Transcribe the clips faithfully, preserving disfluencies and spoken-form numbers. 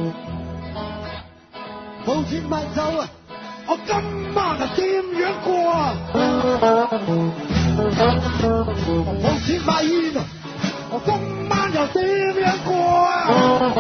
冇錢買酒啊！我今晚啊點樣過啊？冇錢買煙啊！我今晚又點樣過啊？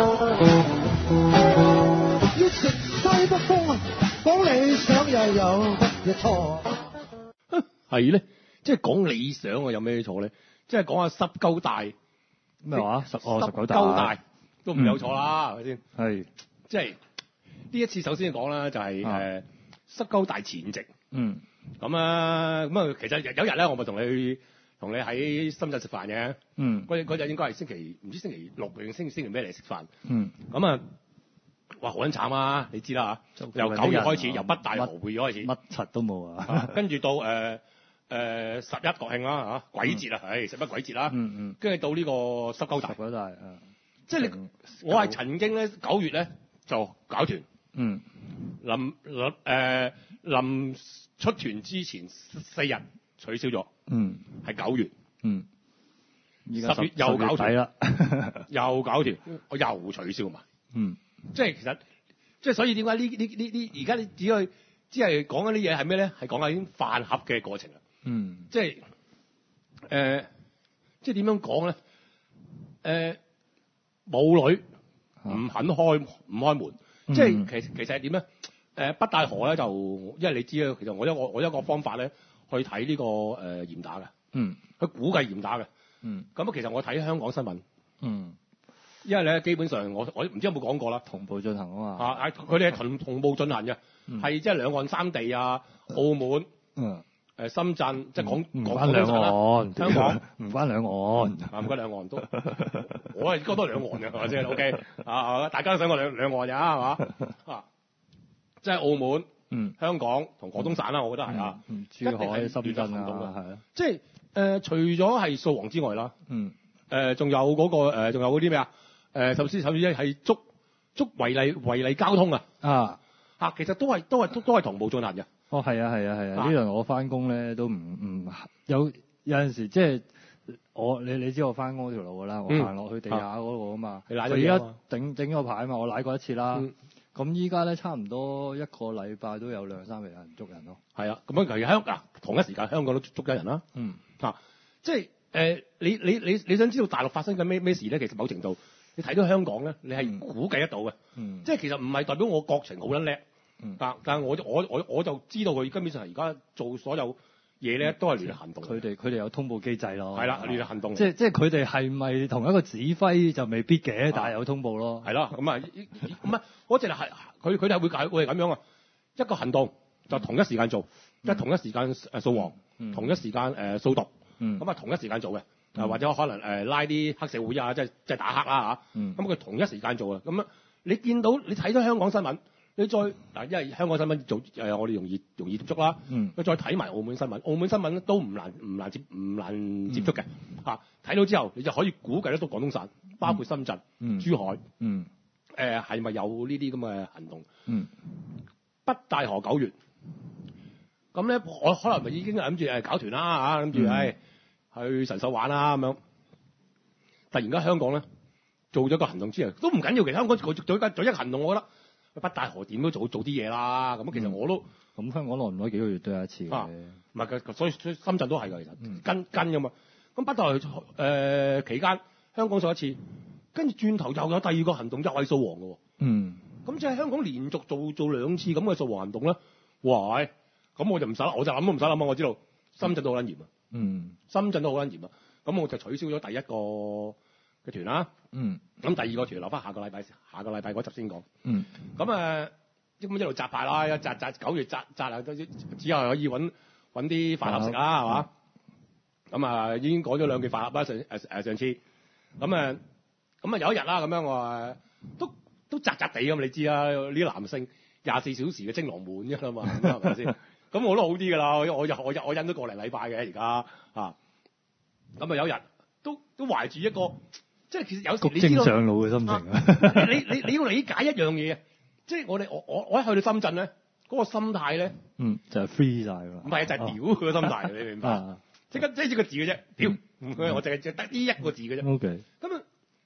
要食西北風啊！講理想又有乜嘢錯？ 係咧，即係講理想啊，有咩錯咧？即係講下濕鳩大咩話？十哦十九大， 濕鳩大都唔有錯啦，係咪先？ 係， 即係呢一次首先講啦，就係誒濕鳩大前夕。 嗯。 咁啊，咁啊，其實有一日咧，我咪同你同你喺深圳食飯嘅。 嗯。 嗰嗰日應該係星期唔知星期六定星星期咩嚟食飯。 嗯。 咁啊，哇，好撚慘啊！你知啦嚇，由九月開始，由北大河會議開始， 乜柒都冇啊。 跟住到誒誒十一國慶啦嚇，鬼節啊，係十一鬼節啦。 嗯嗯。 跟住到呢個濕鳩大。 濕鳩大啊！ 即係你，我係曾經咧九月咧就搞團。 嗯。 臨臨誒臨出團之前四日取消咗。 嗯。 係九月。 嗯。 十月又搞團啦， 又搞團，我又取消埋。 嗯。即係其實，即係所以點解呢呢呢呢而家你只係只係講緊啲嘢係咩咧？係講緊已經飯盒嘅過程啦。 嗯。 即係誒、呃，即係點樣講咧？誒、呃，母女唔肯開唔開門， 嗯、 即係其其實係點咧？誒、呃，北大河咧就因為你知啦，其實我一個我一個方法咧去睇呢、這個誒、呃、嚴打嘅。 嗯。 去估計嚴打嘅。 嗯。咁其實我睇香港新聞。 嗯。 因為咧，基本上我我唔知有冇講過啦， 同步進行啊嘛。 啊，佢哋係同同步進行嘅，係即係兩岸三地啊，澳門， 嗯， 誒深圳，即係講唔關兩岸， 香港唔關兩岸， 啊唔關兩岸都，我係覺得兩岸嘅係咪先 ？OK 啊，大家都想過兩兩岸嘅係嘛？啊，即係澳門、 嗯， 香港同廣東省啦，我覺得係啊， 珠海、深圳啊，係啊， 即係誒，除咗係掃黃之外啦， 嗯， 誒仲有嗰個誒，仲有嗰啲咩啊？誒，首先首先係捉捉違例違例交通啊！啊嚇，其實都係都係都都係同步進行嘅。 哦，係啊，係啊，係啊！呢輪我翻工咧都唔唔有有陣時即係我你你知我翻工嗰條路㗎啦，我行落去地下嗰個啊嘛。佢而家整整咗牌啊嘛，我舐過一次啦。咁依家咧差唔多一個禮拜都有兩三日有人捉人咯。係啊， 咁樣其實香嗱同一時間香港都捉緊人啦。 嗯。 啊，即係誒你你你你想知道大陸發生緊咩咩事咧？其實某程度。你睇到香港咧，你係估計得到嘅、嗯，即係其實唔係代表我國情好撚叻，但、嗯、但係我我我我就知道佢根本上係而家做所有嘢咧都係聯合行動。佢哋佢哋有通報機制咯。係啦，聯合行動。即係即係佢哋係咪同一個指揮就未必嘅，但係有通報咯。係咯，咁啊唔係我淨係係佢佢哋係會解會係咁樣啊，一個行動就同一時間做，即、嗯、係同一時間誒掃黃，同一時間誒掃毒，咁、嗯、啊同一時間做嘅。啊、嗯、或者可能誒、呃、拉啲黑社會啊，即係即係打黑啦嚇。咁、嗯、佢同一時間做啊。咁啊，你見到你睇到香港新聞，你再嗱，因為香港新聞做誒、呃，我哋容易容易接觸啦。嗯。你再睇埋澳門新聞，澳門新聞都唔難唔難接唔難接觸嘅嚇。睇、嗯啊、到之後，你就可以估計得到廣東省，包括深圳、嗯、珠海。嗯。誒係咪有呢啲咁嘅行動？嗯。北大河九月，咁咧我可能咪已經諗住誒搞團啦嚇，諗住誒。去神獸玩啦咁樣，突然間香港咧做咗個行動之後，都唔緊要。其實香港做做做一個行動，我覺得北大河點都做做啲嘢啦。咁其實我都咁、嗯、香港耐唔耐幾個月都有一次嘅，唔係嘅，所以所以深圳都係㗎。其實、嗯、跟跟㗎嘛。咁北大河誒、呃、期間，香港做一次，跟住轉頭又有第二個行動，又係掃黃嘅。嗯，咁即係香港連續做做兩次咁嘅掃黃行動咧，哇！咁我就唔使，我就諗都唔使諗啊！我知道深圳都好撚嚴啊。嗯，深圳都好撚嚴啊，咁我就取消咗第一個嘅團啦。嗯，咁第二個團留翻下個禮拜，下個禮拜嗰集先講。嗯，咁誒，咁一路紮牌啦，一紮紮九月紮紮啊，都只係可以揾揾啲飯盒食啦，係嘛？咁啊，已經講咗兩件飯盒啦，上誒誒上次。咁誒，咁啊有一日啦，咁樣我誒都都紮紮地咁，你知啦，呢啲男性廿四小時嘅精囊滿㗎啦嘛，係咪先？咁我都好啲㗎啦，我我我我我忍咗個零禮拜嘅而家嚇，咁啊有日都都懷住一個，即係其實有時你知道上路嘅心情啊！ 你你你要理解一樣嘢，即係我哋我我我一去到深圳咧，嗰個心態咧， 嗯就係 free 曬㗎， 唔係就係屌佢個心態，你明白？即刻即係一個字嘅啫，屌！我淨係淨係得呢一個字嘅啫。OK。咁啊，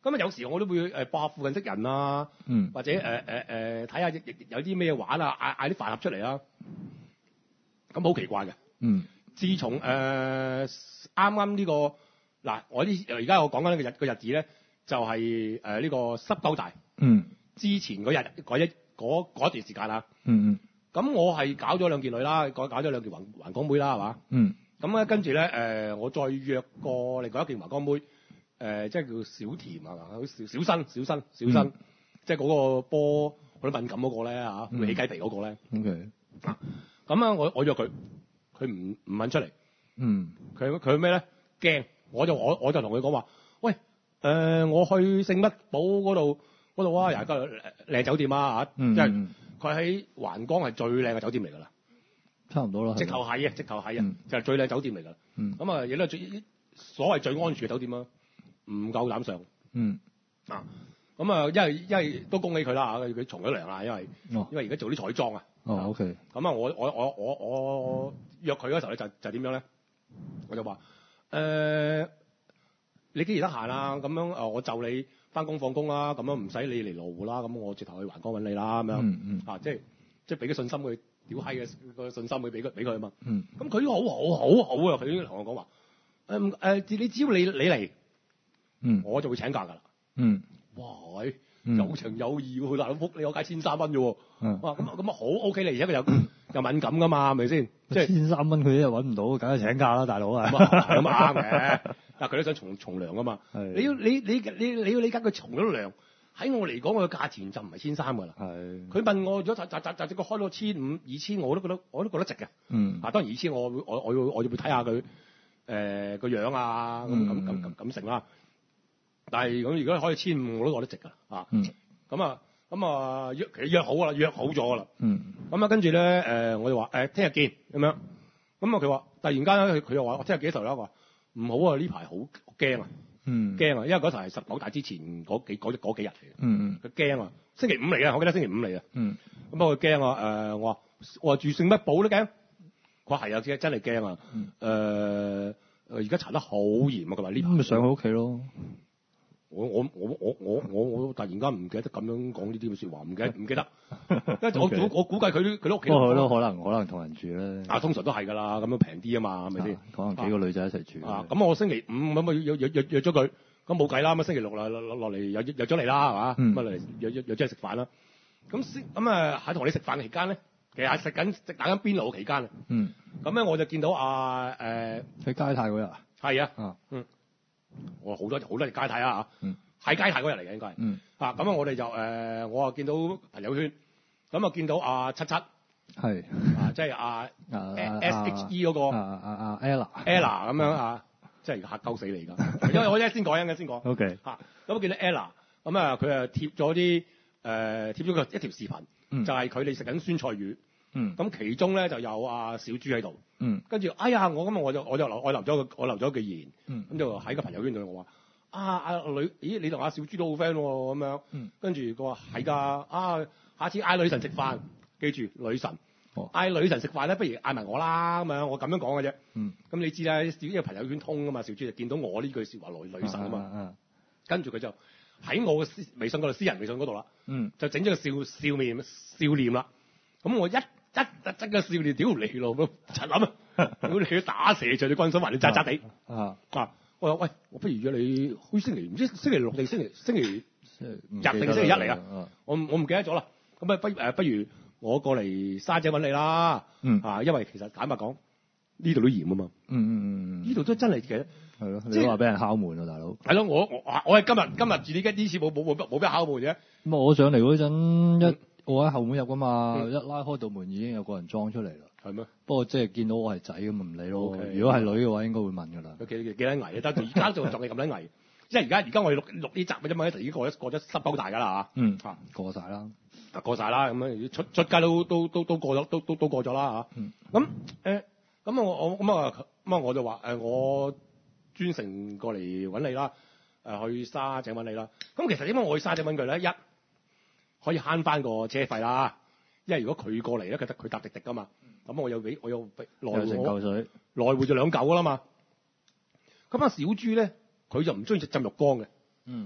咁啊有時我都會誒播下附近識人啊， 嗯、 或者誒誒誒睇下有啲咩玩啊，嗌嗌啲飯盒出嚟啊。咁好奇怪嘅。 嗯。 自從誒啱啱呢個嗱，我啲而家我講緊呢個日個日子咧，就係誒呢個濕鳩大。 嗯。 之前嗰日嗰一嗰嗰一段時間啊。 嗯嗯。 咁我係搞咗兩件女啦，搞搞咗兩件環環江妹啦，係嘛？嗯。咁咧跟住咧誒，我再約過另外一件環江妹，誒、呃、即係叫小甜係嘛？小小新小新小新，小新嗯、即係嗰個波好敏感嗰個咧嚇，會起雞皮嗰個咧。 O K。 啊，咁啊，我我約佢，佢唔唔肯出嚟。嗯。佢佢咩咧？驚，我就我我就同佢講話，喂，誒、呃、我去聖乜堡嗰度嗰度啊，又係個靚酒店啊嚇，即係佢喺環江係最靚嘅酒店嚟㗎啦。 差唔多啦， 直頭係啊，直頭係啊，嗯、就係最靚酒店嚟㗎啦。咁啊、嗯，亦都係最所謂最安全嘅酒店啊，唔夠膽上。嗯。啊，咁啊，因為因為都恭喜佢啦嚇，佢從咗良啦，因為、哦、因為而家做啲彩妝啊。 哦 ，OK。 咁啊，我我我我我約佢嗰時候咧，就就點樣咧？我就話誒、呃，你幾時得閒啊？咁樣誒，我就你翻工放工啦，咁樣唔使你嚟羅湖啦，咁我直頭去環江揾你啦，咁樣。嗯嗯。啊，即係即係俾個信心佢。屌閪嘅個信心佢俾佢俾佢啊嘛，嗯，咁佢都好好好好啊，佢已經同我講話，誒、呃、誒，你只要你你嚟，嗯，我就會請假㗎啦，嗯，哇喂，嗯、有情有義喎，大佬福你我計千三蚊啫喎，嗯，哇咁咁啊好 OK 嚟，而家佢又又敏感㗎嘛，係咪先？即係千三蚊佢一日揾唔到，梗係請假啦，大佬啊，咁啱嘅，但係佢都想從從良㗎嘛，你要你你你你要理解佢從咗良。喺我嚟講，我嘅價錢就唔係千三㗎啦。係。佢問我咗，就就就就個開到千五、二千，我都覺得我都覺得值嘅。嗯。啊，當然二千，我會我我要我要會睇下佢誒個樣啊，咁咁咁咁咁成啦。但係咁如果開到千五，我都覺得值㗎。啊。嗯。咁啊咁啊約其實約好㗎啦，約好咗㗎啦。嗯。咁啊跟住咧誒，我就話誒聽日見咁樣。咁啊佢話突然間咧，佢佢又話我聽日幾多頭啦？我話唔好啊，呢排好驚啊。嗯，驚啊！因為嗰頭係十九大之前嗰幾嗰幾日嚟嘅。嗯嗯，佢驚啊！星期五嚟嘅，我記得星期五嚟嘅。嗯，咁不過佢驚啊！誒，我話我話住聖乜堡都驚。佢話係啊，真真係驚啊！誒，而家查得好嚴啊！佢話呢，咁咪上佢屋企咯。我我我我我我我突然間唔記得咁樣講呢啲嘅説話，唔記得唔記得。因為我估我估計佢佢屋企都可能可能同人住咧。啊，通常都係㗎啦，咁樣平啲啊嘛，係咪先？可能幾個女仔一齊住。啊，咁我星期五咁咪約約約約咗佢，咁冇計啦。咁星期六落落落嚟約約咗嚟啦，係嘛？咁啊嚟約約約咗嚟食飯啦。咁先咁啊喺同你食飯期間咧，其實係食緊食打緊邊爐嘅期間啊。嗯。咁咧我就見到啊誒喺街泰嗰日啊。係啊。啊。嗯。我好多好多條街睇啊嚇，係街睇嗰日嚟嘅應該係，嗯、啊咁啊我哋就誒、呃、我啊見到朋友圈，咁啊見到阿七七，係啊即係阿 S H E 嗰個，啊啊啊 Ella Ella 咁樣啊，即係嚇鳩死你而家，因為我一先講一陣先講，OK 嚇，咁啊見到 Ella，咁啊佢啊貼咗啲誒貼咗個一條視頻，嗯、就係佢哋食緊酸菜魚。嗯，咁其中咧就有阿小豬喺度，嗯，跟住哎呀，我咁啊我就我就留我留咗個我留咗句言，嗯，咁就喺個朋友圈度我話啊阿女，咦你同阿小豬都好 friend 喎咁樣，嗯，跟住佢話係㗎，啊下次嗌女神食飯，記住女神，哦，嗌女神食飯咧，不如嗌埋我啦咁樣，我咁樣講嘅啫，嗯，咁你知啦，小豬個朋友圈通㗎嘛，小豬就見到我呢句説話女女神啊嘛，啊啊跟住佢就喺我嘅私微信嗰度私人微信嗰度啦，嗯，就整咗個笑笑面笑臉啦，咁我一一一真嘅笑臉屌你咯咁，柒諗啊！屌你去打蛇隨你軍手，還你渣渣地啊啊！我話喂，我不如約你，好似星期唔知星期六定星期星期日定星期一嚟啊！我我唔記得咗啦。咁啊不誒不如我過嚟沙井揾你啦。嗯啊，因為其實坦白講，呢度都嚴啊嘛。嗯嗯嗯呢度都真係嘅。係咯，你都話俾人敲門啊，大佬。係咯，我我我係今日今日自己呢次冇冇冇冇俾人敲門啫。咁我上嚟嗰陣一。我喺後門入噶嘛，嗯、一拉開道門已經有個人裝出嚟啦。係咩嗎？不過即係見到我係仔咁唔理咯。Okay, 如果係女嘅話，應該會問噶啦。佢幾幾幾撚危啊？得而家仲仲係咁撚危，即係而家而家我哋錄錄呢集嘅啫嘛，已經過咗過咗濕煲大㗎啦嚇。嗯，嚇過晒啦，過晒啦咁樣出出街都都都都過咗都都都過咗啦嚇。嗯，咁誒咁我我咁啊咁啊我就話誒、呃、我專程過嚟揾你啦，誒、呃、去沙井揾你啦。咁其實點解我去沙井揾佢咧？一可以慳翻個車費啦，因為如果佢過嚟咧，佢得佢搭滴滴噶嘛，咁、嗯、我又俾我又來回成嚿水，來回就兩嚿噶啦嘛。咁啊小豬咧，佢就唔中意浸浴缸嘅，嗯，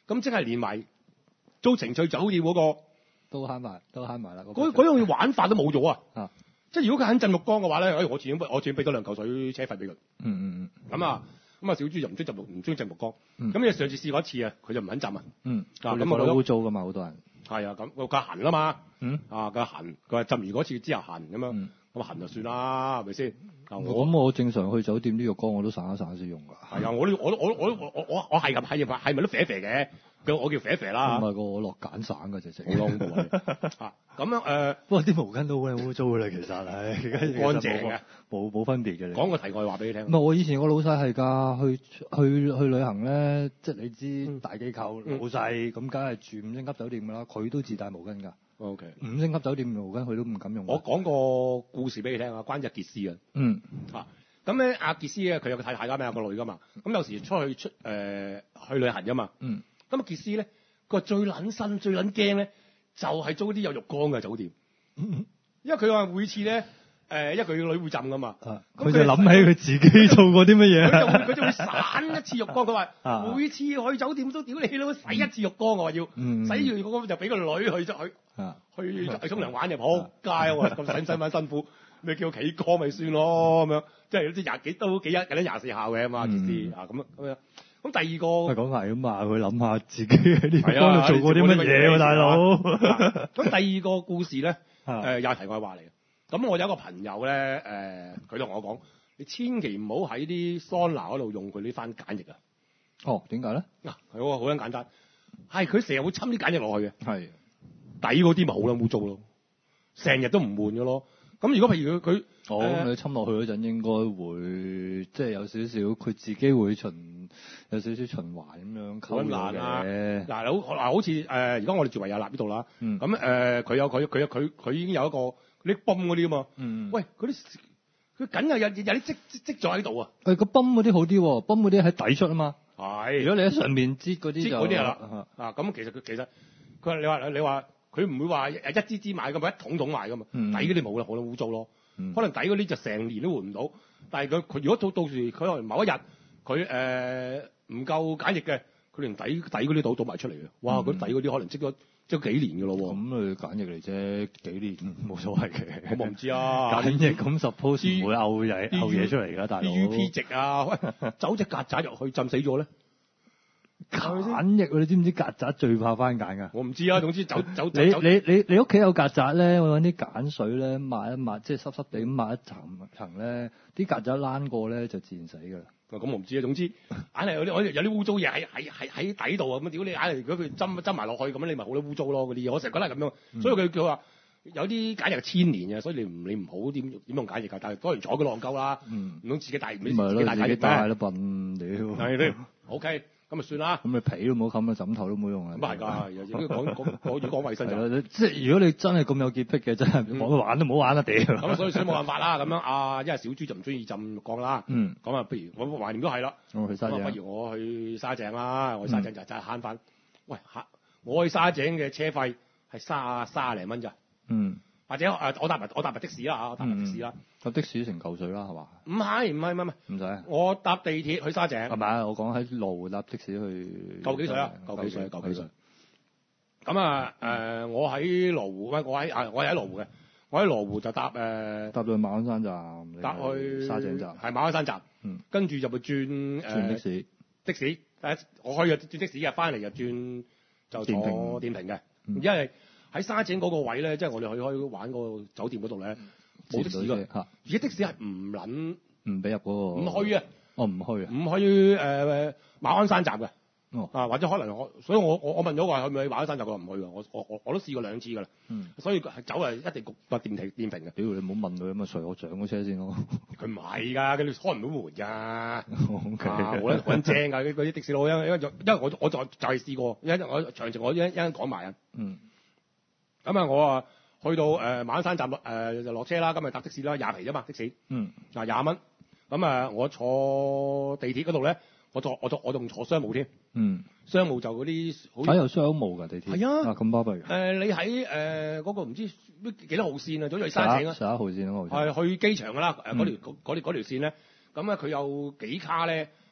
咁即係連埋租情趣酒店嗰、嗰個都慳埋，都慳埋啦。 嗰嗰樣玩法都冇咗啊！ 啊， 即係如果佢肯浸浴缸嘅話咧，哎，我自己我自己俾多兩嚿水車費俾佢。 嗯嗯嗯。咁啊，咁啊小豬就唔中意浸浴，唔中意浸浴缸。 嗯。 咁你上次試過一次啊，佢就唔肯浸啊。 嗯。 啊， 咁啊，污糟㗎嘛，好多人。 係啊，咁佢佢痕啦嘛。 嗯。 啊，佢痕，佢話浸完嗰次之後痕咁樣。 嗯。 咁痕就算啦，係咪先？ 咁我，我正常去酒店啲浴缸我都散一散先用㗎。 係啊，我都我我我我我我係咁係係咪都肥肥嘅？佢我叫肥肥啦。 唔係個我落鹼省㗎直情。 好恐怖啊！咁樣誒， 不過啲毛巾都好污糟㗎啦，其實係乾淨嘅， 冇冇分別嘅。 講個題外話俾你聽。 唔係我以前個老細係㗎，去去去旅行咧，即係你知大機構、嗯、老細咁，梗係住五星級酒店㗎啦，佢都自帶毛巾㗎。 O K。 五星級酒店毛巾佢都唔敢用。 我講個故事俾你聽啊，關於阿傑斯嘅。 嗯。 啊，咁咧阿傑斯咧，佢有個太太㗎嘛，有個女㗎嘛。咁有時出去出誒、呃、去旅行㗎嘛。 嗯。 咁阿傑斯咧，佢話最撚新、最撚驚咧，就係、是、租啲有浴缸嘅酒店。嗯。因為佢話每次咧。誒，因為佢個女會浸㗎嘛，佢、啊、就諗起佢自己做過啲乜嘢，佢就佢就會散一次浴缸。佢話、啊、每次去酒店都屌你老洗一次浴缸，我話要、嗯、洗完浴缸就俾個女去去、啊、去去沖涼玩就撲街喎，咁使唔使咁辛苦？咪叫企缸咪算咯咁樣，即係啲廿幾都幾一幾多廿四孝嘅嘛，意思啊咁樣咁樣。咁第二個係講係咁嘛，佢諗下自己喺啲浴缸度做過啲乜嘢喎，大佬。咁第二個故事咧，誒又係題外話嚟嘅。咁我有一個朋友咧，誒、呃，佢同我講，你千祈唔好喺啲桑拿嗰度用佢呢番梘液啊！哦，點解咧？嗱，係喎，好撚簡單，係佢成日會侵啲梘液落去嘅，係底嗰啲咪好撚污糟咯，成日都唔換嘅咯。咁如果譬如佢佢，哦，咁你侵落去嗰陣應該會即係有少少，佢自己會循有少少循環咁樣溝落嘅。嗱，好嗱，好似誒，而家我哋住維也納呢度啦，咁誒，佢有佢佢佢佢已經有一個。啲泵嗰啲啊嘛，嗯，喂，嗰啲佢緊係有有啲積積咗喺度啊。誒，個泵嗰啲好啲喎，泵嗰啲喺底出啊嘛。係，如果你喺上面擠嗰啲就擠嗰啲係啦。啊，咁其實佢其實佢話你話你話佢唔會話一支支買噶嘛，一桶桶買噶嘛。嗯、底嗰啲冇啦，好污糟咯。嗯、可能底嗰啲就成年都換唔到，但係佢佢如果到到時佢可能某一日佢誒唔夠梘液嘅，佢連底底嗰啲倒倒埋出嚟嘅。哇！嗰、嗯、底嗰啲可能積咗。即係幾年㗎咯喎，咁佢梘液嚟啫，幾年冇所謂嘅。咁我唔知啊，梘液咁 suppose 唔會漚嘢漚嘢出嚟㗎，大佬。啲 U P 值啊，喂，走隻曱甴入去浸死咗咧。梘液你知唔知曱甴最怕番梘㗎？我唔知啊，總之走走走。你你你你屋企有曱甴咧，我揾啲梘水咧抹一抹，即係濕濕地咁抹一層層咧，啲曱甴躝過咧就自然死㗎啦。咁我唔知啊，總之硬係有啲有啲污糟嘢喺喺喺喺底度啊！咁屌你硬係，如果佢斟斟埋落去咁樣，你咪好多污糟咯嗰啲嘢。我成日覺得係咁樣，嗯、所以佢佢話有啲梘液係千年嘅，所以你唔你唔好點點用梘液㗎。但係當然坐佢浪鳩啦，唔通、嗯、自己帶唔自己帶梘液咩？帶得笨屌。係咧，OK。咁咪算啦，咁你被都冇冚啊，枕頭都冇用啊。咁係㗎，有時講講講講講衞生就即係如果你真係咁有潔癖嘅，真係我玩都唔好玩啦屌。咁、嗯、所以所以冇辦法啦，咁樣啊，因為小豬就唔中意浸浴缸啦。嗯。咁啊，不如我懷念都係啦。我去沙井。不如我去沙井啦，我去沙井就真係慳翻。喂嚇，我去沙井嘅車費係三三廿零蚊咋。嗯。或者誒，我搭埋我搭埋的士啦嚇，我搭埋的士啦。搭、嗯、的士成嚿水啦，係嘛？唔係唔係唔係唔使。我搭地鐵去沙井。係咪啊？我講喺羅湖搭的士去。夠幾水啊？夠幾水？夠幾水？咁啊誒，我喺羅湖，喂，我喺啊，我係喺羅湖嘅。我喺羅湖就搭誒。呃、搭到去馬鞍山站。搭去沙井站。係馬鞍山站。嗯。跟住就會轉誒。轉的士。的士，誒，我可以轉的士嘅，翻嚟就轉就坐電瓶嘅，嗯、因為。喺沙井嗰個位咧，即係我哋去開玩個酒店嗰度咧，冇的士㗎。嚇！而家的士係唔撚唔俾入嗰個。唔去啊！哦，唔去啊！唔去誒、呃、馬鞍山站嘅。哦。啊，或者可能我，所以我我我問咗話去唔去馬鞍山站，佢話唔去㗎。我我我我都試過兩次㗎啦。嗯。所以走係一定焗個電瓶電瓶嘅。屌你唔好問佢咁啊，隨我上嗰車先咯。佢唔係㗎，佢開唔到門㗎。O K。好撚好撚正㗎，嗰啲的士佬，因為因為因為我我就就係試過，因為我詳情我一一陣講埋啊。嗯。咁啊，我啊去到誒、呃、馬鞍山站落誒就落車啦。今日搭的士啦，廿皮啫嘛的士。嗯。嗱廿蚊。咁啊，我坐地鐵嗰度咧，我坐我坐我仲坐商務添。嗯。商務就嗰啲好。睇有商務㗎地鐵。係啊。啊咁巴閉。誒、呃，你喺誒嗰個唔知幾多號線啊？早在沙井啊。十一號線啊，係去機場㗎啦。誒嗰條嗰條嗰條線咧，咁啊佢有幾卡咧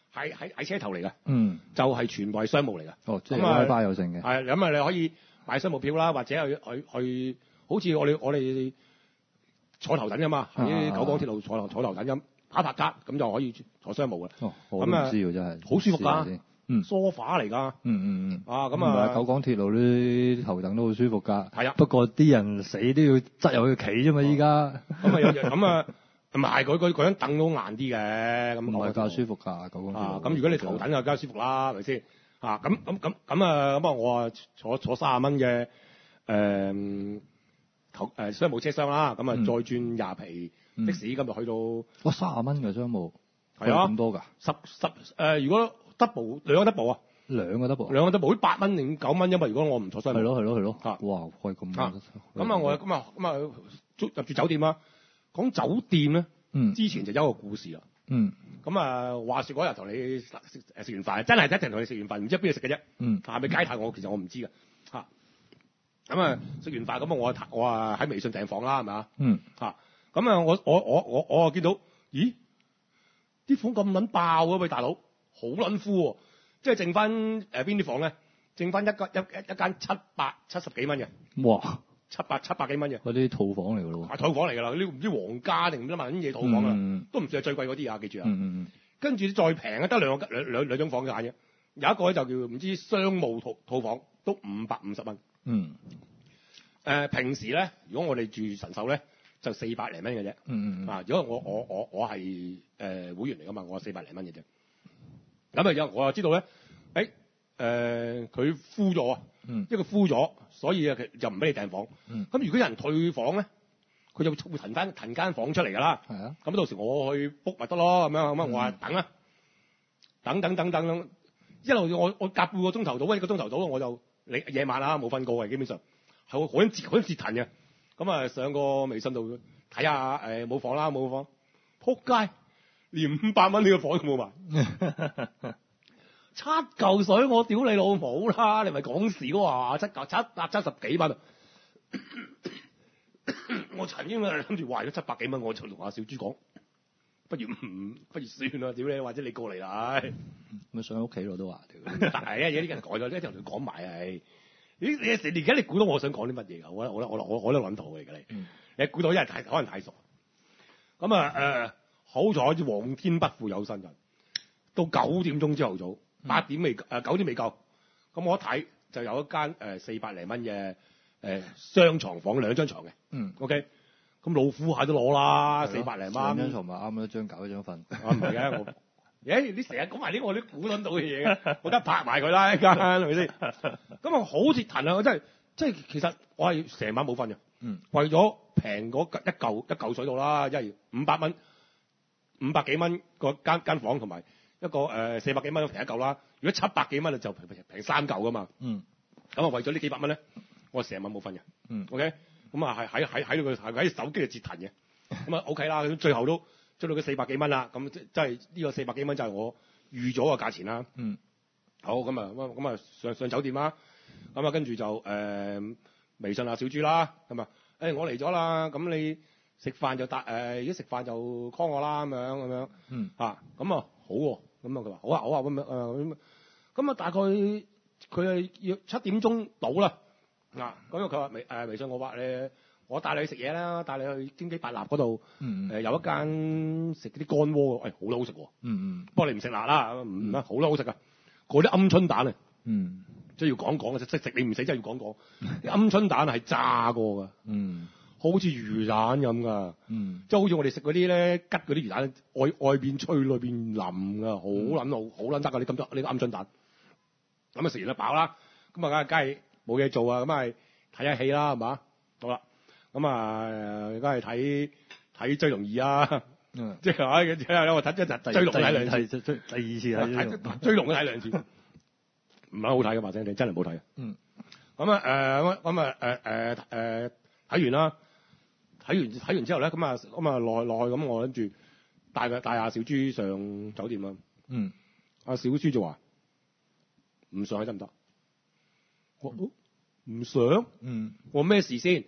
係係係車頭嚟嘅， 嗯， 就係全部係商務嚟嘅。 哦，即係 WiFi 有剩嘅。 係咁啊，你可以買商務票啦，或者去去去，好似我哋我哋坐頭等㗎嘛，喺九廣鐵路坐坐頭等咁，打拍卡咁就可以坐商務嘅。 哦，我都唔知喎，真係好舒服㗎。 嗯， 梳化嚟㗎。 嗯嗯嗯。 啊，咁啊， 九廣鐵路啲頭等都好舒服㗎。 係啊。 不過啲人死都要擠入去企啫嘛，依家。 咁啊，有咁啊，唔係佢佢嗰張凳都硬啲嘅，咁唔係較舒服㗎，九廣鐵路。 啊，咁如果你頭等就梗係舒服啦，係咪先？啊，咁咁咁咁啊，咁啊，我啊坐坐三十蚊嘅誒頭誒商務車廂啦，咁啊再轉廿皮的士，咁就去到哇三十蚊嘅商務。 係啊， 咁多㗎？ 十十誒，如果 double 兩個 double 啊， 兩個 double， 兩個 double 好似八蚊定九蚊，因為如果我唔坐商務。 係咯係咯係咯。 啊， 哇，貴咁啊！咁啊，我咁啊咁啊入住酒店啦。講酒店咧， 嗯，之前就有一個故事啦。 嗯。 咁啊，話説嗰日同你食誒食完飯，真係一定同你食完飯，唔知邊度食嘅啫。 嗯。 係咪街頭？我其實我唔知㗎。嚇。咁啊，食完飯咁啊，我我啊喺微信訂房啦，係咪啊？ 嗯。 嚇。咁啊，我我我我我啊見到，咦？啲房咁撚爆啊！喂，大佬，好撚敷喎，即係剩翻誒邊啲房咧？剩翻一間一一一間七百七十幾蚊嘅。 哇！ 七百七百幾蚊嘅。 嗰啲套房嚟㗎咯喎。 係套房嚟㗎啦，呢唔知皇家定唔知乜嘢套房啦， 嗯、 都唔算係最貴嗰啲啊，記住啊。 嗯嗯嗯。跟住再平嘅得兩個兩兩兩張房嘅啫，有一個咧就叫唔知商務套套房，都五百五十蚊。嗯。誒、呃，平時咧，如果我哋住神秀咧，就四百零蚊嘅啫。嗯嗯啊，如果我我我我係誒、呃、會員嚟㗎嘛，我係四百零蚊嘅啫。咁啊，有我又知道咧，誒誒佢敷咗啊，因為佢敷咗，所以啊佢就唔俾你訂房。咁、嗯、如果有人退房咧，佢就會騰翻騰間房出嚟㗎啦。係啊。咁到時我去 book 咪得咯，咁樣咁啊，我話等啊，等等等等等，一路我我隔半個鐘頭到，一個鐘頭到，我就你夜晚啊冇瞓過嘅，基本上係好撚折好撚折騰嘅。咁啊上個微信度睇下誒冇房啦冇房，撲街！連五百蚊呢個房都冇埋，七嚿水我屌你老母啦！你咪講少啊！七嚿七百七十幾蚊，我曾經啊諗住壞咗七百幾蚊，我就同阿小豬講，不如唔不如算啦，屌你，或者你過嚟啦。 咪上屋企我都話， 但係啊，而家啲人改咗，一同佢講埋係，你你而家你估到我想講啲乜嘢㗎？我我我我我都諗到嘅，你、嗯、你估到因為太可能太傻。咁啊誒。呃好彩好似皇天不負有心人，到九點鐘朝頭早，八點未誒九點未夠，咁我一睇就有一間誒四百零蚊嘅誒雙床房兩張床嘅，嗯 OK，咁老虎蟹都攞啦，四百零蚊兩張床咪啱一張搞一張瞓， 啊唔係嘅我，誒你成日講埋啲我啲估撚到嘅嘢嘅，我梗係拍埋佢啦一間係咪先？咁啊好折騰啊！我真係即係其實我係成晚冇瞓嘅，嗯，為咗平嗰一嚿一嚿水度啦，因為五百蚊。五百幾蚊個間間房同埋一個誒四百幾蚊都平一嚿啦。如果七百幾蚊就平平三嚿噶嘛。嗯。咁啊為咗呢幾百蚊咧，我成晚冇瞓嘅。嗯。OK。咁啊係喺喺喺度係喺手機度折騰嘅。咁啊 OK 啦。咁最後都追到佢四百幾蚊啦。咁即係呢個四百幾蚊就係我預咗個價錢啦。嗯。好咁啊咁啊上上酒店啦。咁啊跟住就誒、呃、微信啊小豬啦。咁啊誒我嚟咗啦。咁你？食飯就搭誒，如果食飯就 call 我啦咁樣咁樣，嗯啊咁啊好喎，咁啊佢話好啊好啊咁樣誒咁啊大概佢係要七點鐘到啦，嗱咁啊佢話微誒微信我話你，我帶你去食嘢啦，帶你去京基百立嗰度，嗯誒有一間食啲乾鍋，誒好好食喎，嗯嗯，不過你唔食辣啦，唔啦好啦好食啊，嗰啲鵪鶉蛋啊，嗯，即係要講講嘅，即係食你唔死真係要講講，啲鵪鶉蛋係炸過㗎，嗯。好似魚蛋咁噶，嗯，即係好似我哋食嗰啲咧，吉嗰啲魚蛋，外外邊脆，裏邊腍噶，好撚好，好撚得噶，你咁多呢個鵪鶉蛋。咁啊食完就飽啦，咁啊梗係梗係冇嘢做啊，咁啊睇下戲啦，係嘛？好啦，咁啊梗係睇睇追龍二啊，嗯，即係啊，即係我睇一集追龍睇兩次，追第二次睇追龍都睇兩次，唔係好睇嘅，話聲你真係唔好睇。嗯，咁啊誒咁啊誒誒誒睇完啦。睇完睇完之後咧，咁啊咁啊落去落去咁，我諗住帶佢帶阿小豬上酒店啦。嗯，阿小豬就話唔上去得唔得？我唔上。嗯，我咩事先？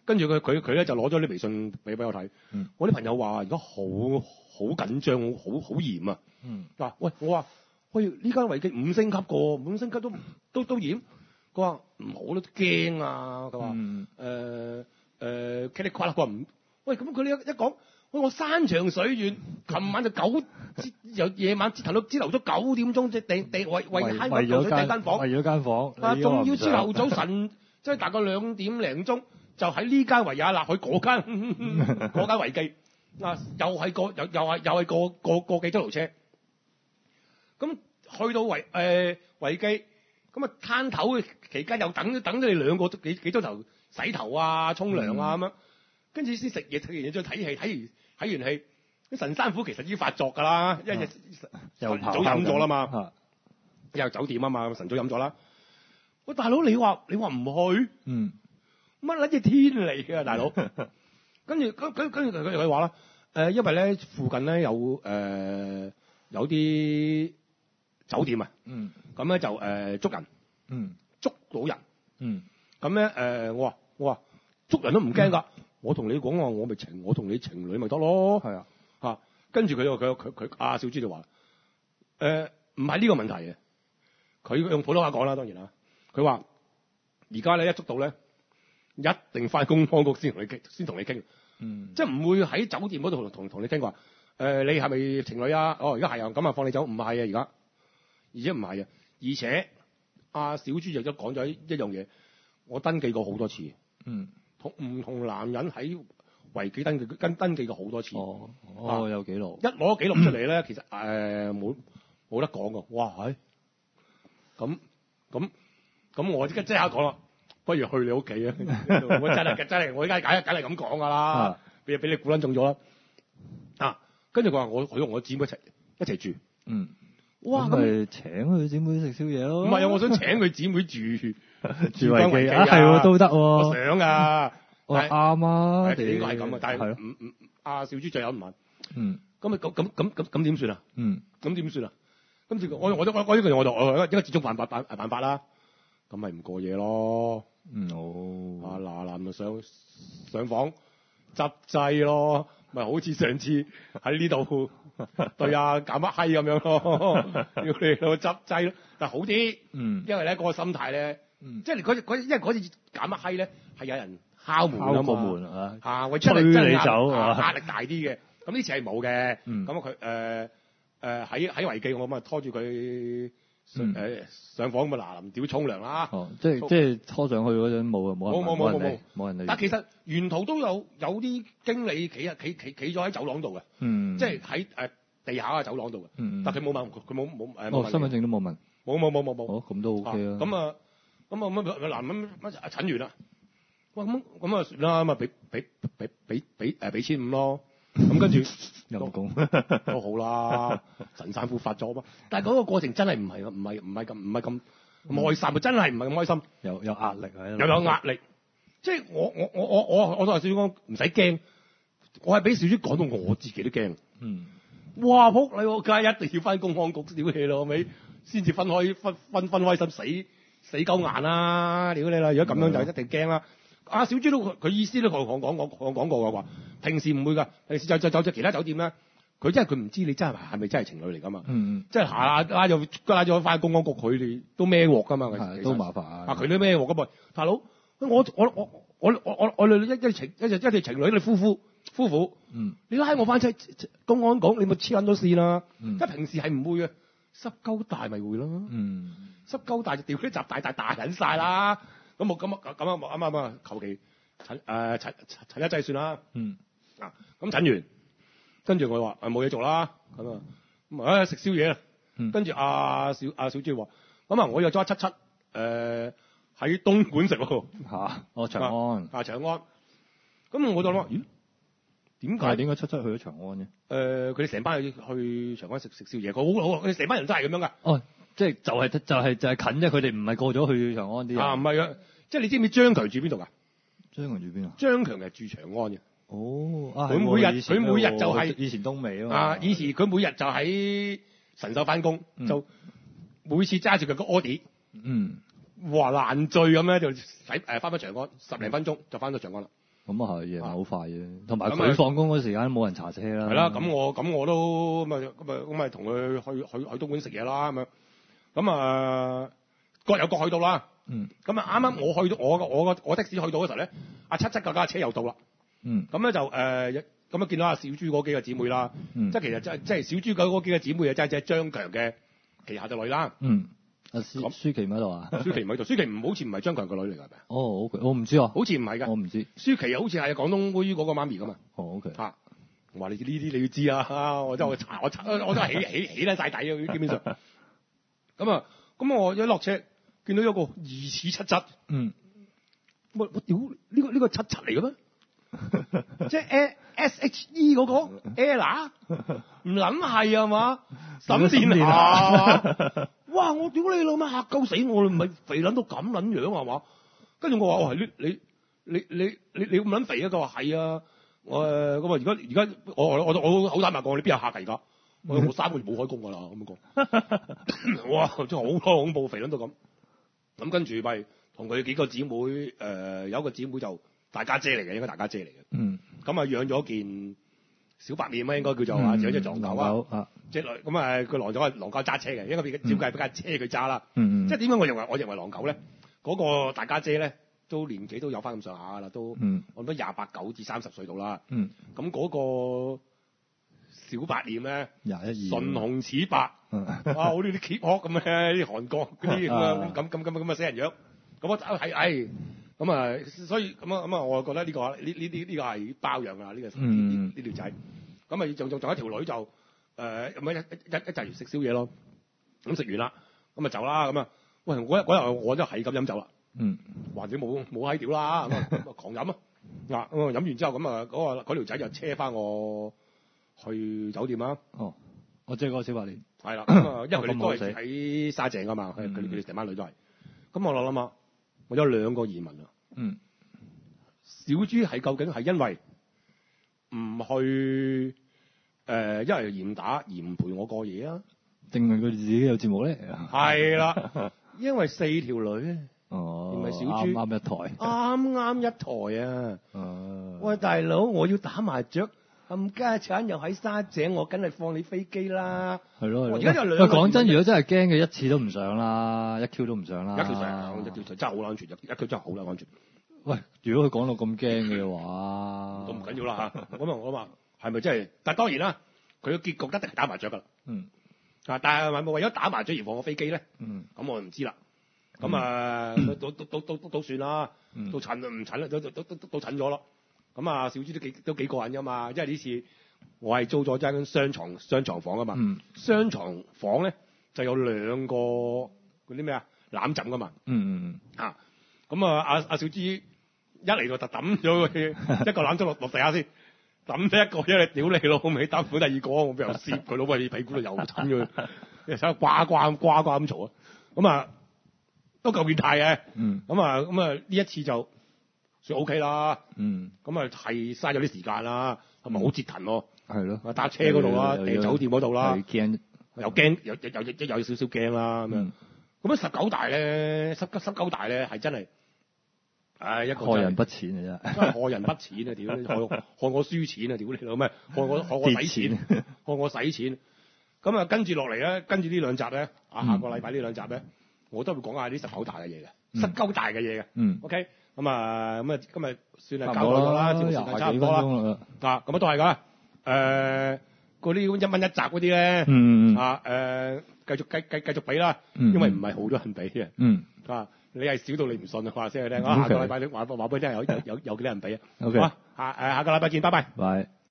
跟住佢佢佢咧就攞咗啲微信俾俾我睇。嗯、我啲朋友話而家好好緊張，好好嚴啊。嗱、嗯，喂，我話喂呢間維記五星級個，五星級都都都嚴。佢話唔好都驚啊。佢話誒誒噼里呱啦，佢話唔喂咁佢呢一一講。喂，我山長水遠，琴晚就九由夜晚折騰到朝頭早九點鐘，即係訂訂為為慳我舊水訂間房， 為咗間房， 啊，仲要朝頭早晨，即係大概兩點零鐘，就喺呢間維也納去嗰間嗰間維記，啊，又係個又又係又係個個個幾鐘頭車，咁去到維誒維記，咁啊攤頭嘅期間又等等咗你兩個幾幾鐘頭洗頭啊、沖涼啊咁樣，跟住先食嘢，食完嘢再睇戲，睇完。睇完戲，啲神山虎其實已經發作㗎啦，因為晨早飲咗啦嘛，又酒店啊嘛，晨早飲咗啦。喂，大佬你話你話唔去？嗯，乜撚嘢天嚟㗎，大佬？跟住跟跟跟住佢佢話啦，誒，因為咧附近咧有誒、呃、有啲酒店啊，嗯，咁咧就誒、呃、捉人，嗯，捉到人，嗯，咁咧誒我話我話捉人都唔驚㗎。嗯我同你講話，我咪情，我同你情侶咪得咯。係啊，嚇，跟住佢佢佢佢阿小豬就話：誒唔係呢個問題嘅。佢用普通話講啦，當然啦。佢話：而家咧一捉到咧，一定翻公安局先同你傾，先同你傾。嗯，即係唔會喺酒店嗰度同同同你傾話。誒、呃，你係咪情侶啊？哦，而家係啊，咁啊放你走。唔係啊，而家，而且唔係啊，而且阿小豬亦都講咗一一樣嘢，我登記過好多次。嗯。同唔同男人喺維基登記跟登記過好多次。哦，哦，有記錄。一攞記錄出嚟咧，其實誒冇冇得講㗎。哇，係咁咁咁，我即刻即刻講啦，不如去你屋企啊！我真係真係，我而家梗係梗係咁講㗎啦，俾俾你估撚中咗啦。啊，跟住佢話我我同我姊妹一齊一齊住。嗯。哇！咁咪請佢姊妹食宵夜咯？唔係啊，我想請佢姊妹住。住維記啊，係喎都得喎。我想啊，我啱啊，應該係咁啊，但係唔唔阿小豬最有唔問。嗯。咁咪咁咁咁咁咁點算啊？嗯。咁點算啊？跟住我我都我我呢個我就我一個接觸辦法辦辦法啦。咁咪唔過夜咯。嗯好。啊嗱嗱咪上上房執劑咯，咪好似上次喺呢度對阿減乜閪咁樣咯，要你去執劑咯，但係好啲。嗯。因為咧嗰個心態咧。嗯、即係嗰嗰，因為嗰次減乜閪咧，係有人敲門啊嘛，門啊，嚇，會出嚟真係壓壓力大啲嘅。咁呢次係冇嘅。咁佢誒誒喺喺維記，我咁啊拖住佢誒上房咁啊嗱臨屌沖涼啦。哦，即係即係拖上去嗰陣冇啊冇冇冇冇冇冇人嚟。但其實沿途都有有啲經理企啊企企企咗喺走廊度嘅。嗯。即係喺誒地下嘅走廊度嘅。嗯、但佢冇問，佢冇冇誒。哦，身份證都冇問。冇冇冇冇冇。哦，咁都 OK 啊。咁啊。咁啊乜男人乜診完啦，哇咁咁啊算啦，咁啊俾俾俾俾俾誒俾千五咯，咁跟住又工都好啦，神散褲發咗嘛，但係嗰個過程真係唔係唔係唔係咁唔係咁開心，真係唔係咁開心，有有壓力啊，又有壓力，即係我我我我我我都話小豬講唔使驚，我係俾小豬講到我自己都驚，嗯，哇仆你個街一定要翻公安局屌氣咯，尾先至分開分分分開心死。死鳩硬啦！屌你啦！如果咁樣就一定驚啦。阿、啊、小豬都佢意思都同我講講講講過嘅話，平時唔會㗎，平時就就就就其他酒店咧，佢真係佢唔知你真係係咪真係情侶嚟㗎嘛？嗯嗯。即係下下就拉咗翻公安局，佢哋都孭鑊㗎嘛？係都麻煩啊！佢都孭鑊㗎嘛？大佬，我我我我我我我哋一一情一一對情侶，你夫婦夫婦，嗯，你拉我翻出公安局，你咪黐撚咗線啦！嗯。即係平時係唔會嘅，濕鳩大咪會咯。嗯。濕鳩大就掉啲閘大大大緊晒啦，咁冇咁啊咁啊啱啱啊，求其診誒診診一劑算啦。嗯。啊，咁診完，跟住我話誒冇嘢做啦，咁啊咁啊食宵夜啦。嗯。跟住阿小阿小豬話，咁啊我約咗七七誒喺東莞食喎。嚇！哦長安。啊長安。咁我就諗咦？點解點解七七去咗長安嘅？誒佢哋成班去去長安食食宵夜，佢好好，佢哋成班人都係咁樣㗎。哦。即係就係就係就係近啫，佢哋唔係過咗去長安啲啊？唔係啊，即係你知唔知張強住邊度㗎？張強住邊啊？張強係住長安嘅。哦，啊，佢每日佢每日就係以前東美啊嘛。啊，以前佢每日就喺神秀翻工，就每次揸住佢個 Audi，嗯，哇爛醉咁咧就使誒翻返長安十零分鐘就翻到長安啦。 咁啊係，夜晚好快嘅，同埋佢放工嗰時間冇人查車啦。 係啦，咁我咁我都咁啊咁啊咁咪同佢去去去東莞食嘢啦咁樣。咁啊各有各去到啦。嗯。咁啊啱啱我去到我個我個我的士去到嗰時候咧，阿七七架架車又到啦。嗯。咁咧就誒咁啊見到阿小豬嗰幾個姊妹啦。嗯。即係其實即係即係小豬嗰幾個姊妹啊，即係即係張強嘅旗下嘅女啦。 嗯。阿舒舒淇喺度啊？ 舒淇唔喺度，舒淇唔好似唔係張強個女嚟㗎，係咪？ 哦，OK，我唔知啊， 好似唔係㗎， 我唔知。 舒淇好似係廣東妹嗰個媽咪㗎嘛。 哦，OK。 嚇，我話你呢啲你要知啊，我真係我查我查我都係起起起得曬底啊，基本上。咁啊，咁我一落車見到有個疑似七七。嗯。我我屌呢個呢個七七嚟嘅咩？即係 S H E 嗰個 Ella 唔撚係啊嘛？沈殿霞。哇！我屌你老母嚇鳩死我！唔係肥撚到咁撚樣係嘛？跟住我話：我係你你你你你你咁撚肥啊？佢話係啊！我誒咁啊！而家而家我我我我好坦白講，你邊有客㗎而家？我我三個月冇開工㗎啦咁講。哇！真係好恐怖，肥撚到咁。咁跟住咪同佢幾個姊妹誒、呃，有一個姊妹就大家姐嚟嘅，應該大家姐嚟嘅。嗯。咁啊養咗件小白臉啊，應該叫做啊，養隻藏狗啊。即係咁啊，佢狼狗係狼狗揸車嘅，應該俾照計俾架車佢揸啦。嗯嗯。即係點解我認為我認為狼狗咧，嗰、嗰個大家姐咧，都年紀都有翻咁上下㗎啦，都。嗯。我諗廿八九至三十歲到啦。嗯。咁嗰個小白臉咧，廿一二。唇紅齒白。嗯。啊，好似啲 K-pop 咁嘅，啲韓國嗰啲咁咁咁咁咁嘅死人樣。咁啊係係。咁啊，所以咁啊咁啊，我覺得呢、呢個呢呢呢呢個係包養㗎啦，呢、呢個呢呢條仔。咁啊，仲仲仲有一條女就誒咁樣一一一齊食宵夜咯。咁食完啦，咁啊走啦咁啊。喂，嗰日嗰日我真係咁飲酒啦。嗯。或者冇冇閪屌啦，咁啊狂飲啊。嗱咁啊飲完之後咁啊嗰個嗰條仔就車翻我去酒店啦。哦。我即係嗰個小白臉。係啦。咁啊，因為佢哋都係喺沙井㗎嘛，佢佢哋成班女都係。咁我諗諗啊。我有兩個疑問啊。嗯。小豬係究竟係因為唔去誒、呃，因為嚴打而唔陪我過夜啊？定係佢哋自己有節目咧？係啦，因為四條女咧。哦。唔係小豬。啱啱一台。啱啱一台啊。哦。喂，大佬，我要打麻雀，冚家鏟又喺沙井，我梗係放你飛機啦。係咯係咯。而家有兩。喂，講真，如果真係驚嘅，一次都唔上啦，一 Q 都唔上啦。一 Q 上，一 Q 上真係好安全，一 Q 真係好安全。喂，如果佢講到咁驚嘅話，都唔緊要啦嚇。咁啊，我話係咪真係？但係當然啦，佢嘅結局一定係打麻雀㗎啦。嗯。啊，但係係咪為咗打麻雀而放我飛機咧？嗯。咁我唔知啦。咁啊，都都都都都算啦。嗯。都診唔診啦？都都都都都診咗咯。咁啊，小豬都幾都幾過癮㗎嘛，因為呢次我係租咗間雙床雙床房㗎嘛。嗯。雙床房咧就有兩個嗰啲咩啊攬枕㗎嘛。嗯嗯嗯。嚇！咁啊，阿阿小豬。一嚟到就抌咗佢一個攬咗落落地下先，抌咗一個，因為屌你老味，擔苦第二個，我俾人攝佢老味屁股度又抌咗佢，又想呱呱呱呱咁嘈啊！咁啊都夠變態嘅，嗯，咁啊咁啊呢一次就算 O K 啦，嗯，咁啊係嘥咗啲時間啦，係咪好折騰咯？係咯，搭車嗰度啦，訂酒店嗰度啦，驚又驚又又又有少少驚啦咁樣，咁啊十九大咧，十十九大咧係真係。唉，一個害人不淺啊！真係害人不淺啊！屌你，害害我輸錢啊！屌你老咩？害我害我使錢，害我使錢。咁啊，跟住落嚟咧，跟住呢兩集咧，啊下個禮拜呢兩集咧，我都會講下啲十九大嘅嘢嘅，十九大嘅嘢嘅。嗯。OK，咁啊，咁啊，今日算係交咗啦，節目時間差唔多啦。啊，咁啊都係㗎。誒，嗰啲一蚊一集嗰啲咧，嗯啊誒，繼續繼繼繼續俾啦，因為唔係好多人俾嘅。嗯。啊。你係少到你唔信啊！話先佢聽，我下個禮拜你話話俾你聽有有有有幾多人俾啊？好啊，下誒下個禮拜見，拜拜。拜。